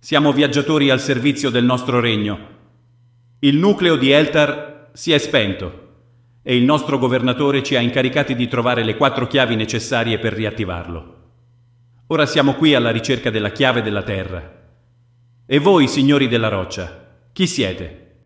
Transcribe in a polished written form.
Siamo viaggiatori al servizio del nostro regno. Il nucleo di Eltar si è spento e il nostro governatore ci ha incaricati di trovare le 4 chiavi necessarie per riattivarlo. Ora siamo qui alla ricerca della chiave della terra. E voi, signori della roccia, chi siete?